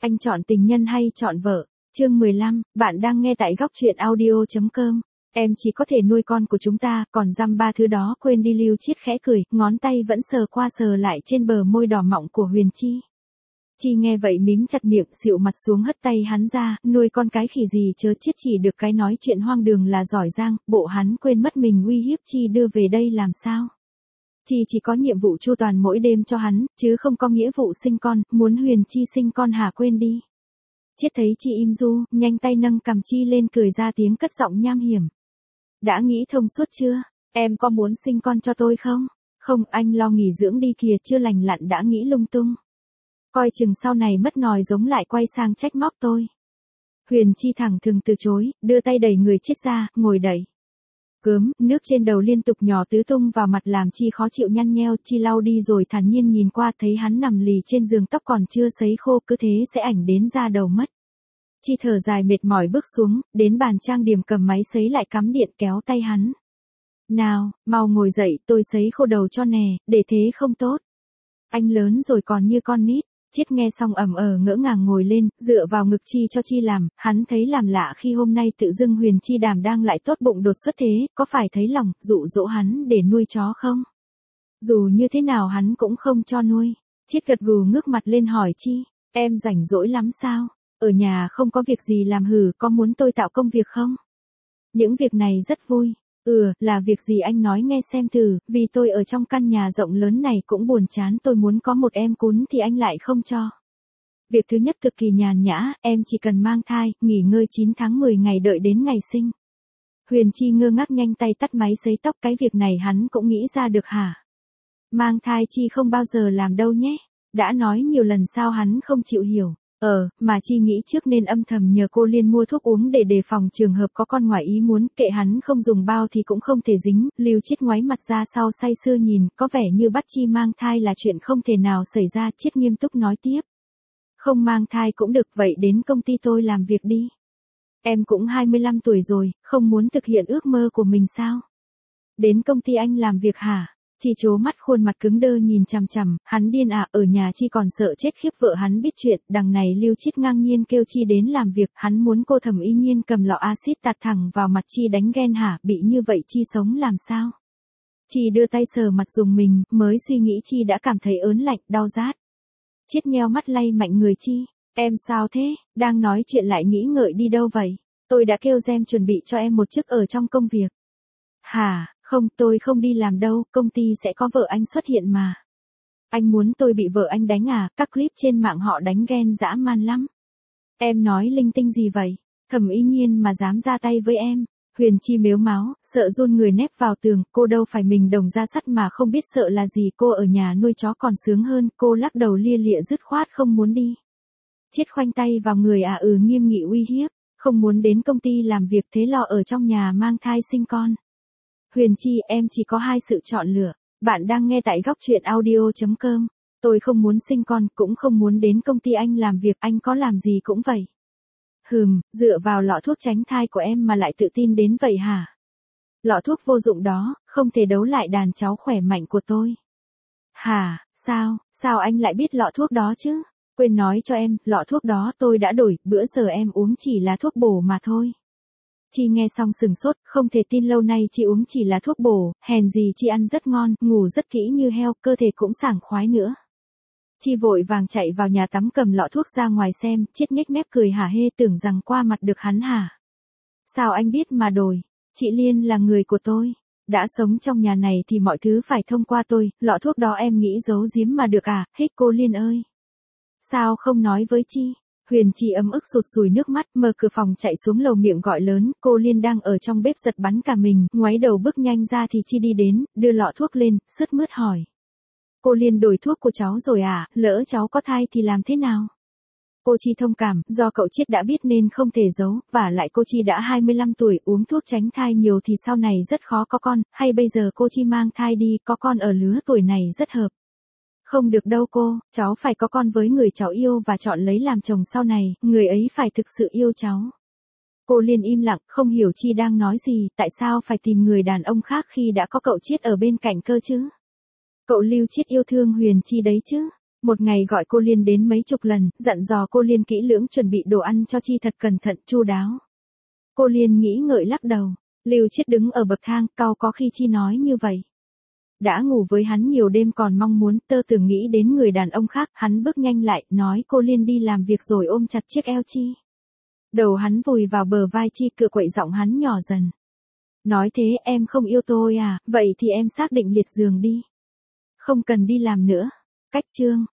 Anh chọn tình nhân hay chọn vợ? Chương 15, bạn đang nghe tại góc truyện audio.com. Em chỉ có thể nuôi con của chúng ta, còn dăm ba thứ đó quên đi. Lưu Chiết khẽ cười, ngón tay vẫn sờ qua sờ lại trên bờ môi đỏ mọng của Huyền Chi. Chi nghe vậy mím chặt miệng, xịu mặt xuống hất tay hắn ra, nuôi con cái khỉ gì chớ, Chiết chỉ được cái nói chuyện hoang đường là giỏi giang, bộ hắn quên mất mình uy hiếp Chi đưa về đây làm sao. Chi chỉ có nhiệm vụ chu toàn mỗi đêm cho hắn, chứ không có nghĩa vụ sinh con, muốn Huyền Chi sinh con hả, quên đi. Chiết thấy Chi im du, nhanh tay nâng cằm Chi lên cười ra tiếng cất giọng nham hiểm. Đã nghĩ thông suốt chưa? Em có muốn sinh con cho tôi không? Không, anh lo nghỉ dưỡng đi kìa, chưa lành lặn đã nghĩ lung tung. Coi chừng sau này mất nòi giống lại quay sang trách móc tôi. Huyền Chi thẳng thừng từ chối, đưa tay đẩy người Chiết ra, ngồi đẩy. Gớm, nước trên đầu liên tục nhỏ tứ tung vào mặt làm Chi khó chịu nhăn nheo. Chi lau đi rồi thản nhiên nhìn qua, thấy hắn nằm lì trên giường, tóc còn chưa sấy khô, cứ thế sẽ ảnh đến da đầu mất. Chi thở dài mệt mỏi bước xuống, đến bàn trang điểm cầm máy sấy lại cắm điện, kéo tay hắn. Nào, mau ngồi dậy, tôi sấy khô đầu cho nè, để thế không tốt. Anh lớn rồi còn như con nít. Chiết nghe xong ngỡ ngàng ngồi lên, dựa vào ngực Chi cho Chi làm, hắn thấy làm lạ khi hôm nay tự dưng Huyền Chi Đàm đang lại tốt bụng đột xuất thế, có phải thấy lòng, dụ dỗ hắn để nuôi chó không? Dù như thế nào hắn cũng không cho nuôi. Chiết gật gù ngước mặt lên hỏi Chi, em rảnh rỗi lắm sao? Ở nhà không có việc gì làm hử, có muốn tôi tạo công việc không? Những việc này rất vui. Là việc gì anh nói nghe xem thử, vì tôi ở trong căn nhà rộng lớn này cũng buồn chán, tôi muốn có một em cún thì anh lại không cho. Việc thứ nhất cực kỳ nhàn nhã, em chỉ cần mang thai, nghỉ ngơi 9 tháng 10 ngày đợi đến ngày sinh. Huyền Chi ngơ ngác nhanh tay tắt máy sấy tóc, cái việc này hắn cũng nghĩ ra được hả? Mang thai Chi không bao giờ làm đâu nhé, đã nói nhiều lần sao hắn không chịu hiểu. Mà Chi nghĩ trước nên âm thầm nhờ cô Liên mua thuốc uống để đề phòng trường hợp có con ngoài ý muốn, kệ hắn không dùng bao thì cũng không thể dính. Lưu Chiết ngoáy mặt ra sau say sưa nhìn, có vẻ như bắt Chi mang thai là chuyện không thể nào xảy ra. Chiết nghiêm túc nói tiếp. Không mang thai cũng được, vậy đến công ty tôi làm việc đi. Em cũng 25 tuổi rồi, không muốn thực hiện ước mơ của mình sao? Đến công ty anh làm việc hả? Chi trố mắt, khuôn mặt cứng đơ nhìn chằm chằm, hắn điên à, ở nhà Chi còn sợ chết khiếp vợ hắn biết chuyện. Đằng này Lưu Chiết ngang nhiên kêu Chi đến làm việc, hắn muốn cô Thẩm Y Nhiên cầm lọ axit tạt thẳng vào mặt Chi đánh ghen hả, bị như vậy Chi sống làm sao? Chi đưa tay sờ mặt dùng mình, mới suy nghĩ Chi đã cảm thấy ớn lạnh, đau rát. Chiết nheo mắt lay mạnh người Chi, em sao thế, đang nói chuyện lại nghĩ ngợi đi đâu vậy? Tôi đã kêu Gem chuẩn bị cho em một chức ở trong công việc. Hả? Không, tôi không đi làm đâu, công ty sẽ có vợ anh xuất hiện mà. Anh muốn tôi bị vợ anh đánh à, các clip trên mạng họ đánh ghen dã man lắm. Em nói linh tinh gì vậy? Thẩm Y Nhiên mà dám ra tay với em. Huyền Chi mếu máo, sợ run người nép vào tường, cô đâu phải mình đồng ra sắt mà không biết sợ là gì, cô ở nhà nuôi chó còn sướng hơn, cô lắc đầu lia lịa dứt khoát không muốn đi. Chiết khoanh tay vào người nghiêm nghị uy hiếp, không muốn đến công ty làm việc thế lo ở trong nhà mang thai sinh con. Huyền Chi, em chỉ có hai sự chọn lựa. Bạn đang nghe tại góc truyện audio.com. Tôi không muốn sinh con, cũng không muốn đến công ty anh làm việc, anh có làm gì cũng vậy. Dựa vào lọ thuốc tránh thai của em mà lại tự tin đến vậy hả? Lọ thuốc vô dụng đó, không thể đấu lại đàn cháu khỏe mạnh của tôi. Hả, sao anh lại biết lọ thuốc đó chứ? Quên nói cho em, lọ thuốc đó tôi đã đổi, bữa giờ em uống chỉ là thuốc bổ mà thôi. Chi nghe xong sừng sốt, không thể tin lâu nay Chi uống chỉ là thuốc bổ, hèn gì Chi ăn rất ngon, ngủ rất kỹ như heo, cơ thể cũng sảng khoái nữa. Chi vội vàng chạy vào nhà tắm cầm lọ thuốc ra ngoài xem, Chiết nhếch mép cười hả hê, tưởng rằng qua mặt được hắn hả? Sao anh biết mà đổi? Chị Liên là người của tôi. Đã sống trong nhà này thì mọi thứ phải thông qua tôi, lọ thuốc đó em nghĩ giấu giếm mà được à, hích cô Liên ơi. Sao không nói với Chi? Huyền Chi ấm ức sụt sùi nước mắt, mở cửa phòng chạy xuống lầu miệng gọi lớn, cô Liên đang ở trong bếp giật bắn cả mình, ngoáy đầu bước nhanh ra thì Chi đi đến, đưa lọ thuốc lên, sướt mướt hỏi. Cô Liên đổi thuốc của cháu rồi à, lỡ cháu có thai thì làm thế nào? Cô Chi thông cảm, do cậu Chiết đã biết nên không thể giấu, và lại cô Chi đã 25 tuổi, uống thuốc tránh thai nhiều thì sau này rất khó có con, hay bây giờ cô Chi mang thai đi, có con ở lứa tuổi này rất hợp. Không được đâu cô, cháu phải có con với người cháu yêu và chọn lấy làm chồng sau này, người ấy phải thực sự yêu cháu. Cô Liên im lặng, không hiểu Chi đang nói gì, tại sao phải tìm người đàn ông khác khi đã có cậu Chiết ở bên cạnh cơ chứ? Cậu Lưu Chiết yêu thương Huyền Chi đấy chứ? Một ngày gọi cô Liên đến mấy chục lần, dặn dò cô Liên kỹ lưỡng chuẩn bị đồ ăn cho Chi thật cẩn thận, chu đáo. Cô Liên nghĩ ngợi lắc đầu. Lưu Chiết đứng ở bậc thang, cau có khi Chi nói như vậy. Đã ngủ với hắn nhiều đêm còn mong muốn, tơ tưởng nghĩ đến người đàn ông khác, hắn bước nhanh lại, nói cô Liên đi làm việc rồi ôm chặt chiếc eo Chi. Đầu hắn vùi vào bờ vai Chi, cựa quậy giọng hắn nhỏ dần. Nói thế em không yêu tôi à, vậy thì em xác định liệt giường đi. Không cần đi làm nữa. Cách chương.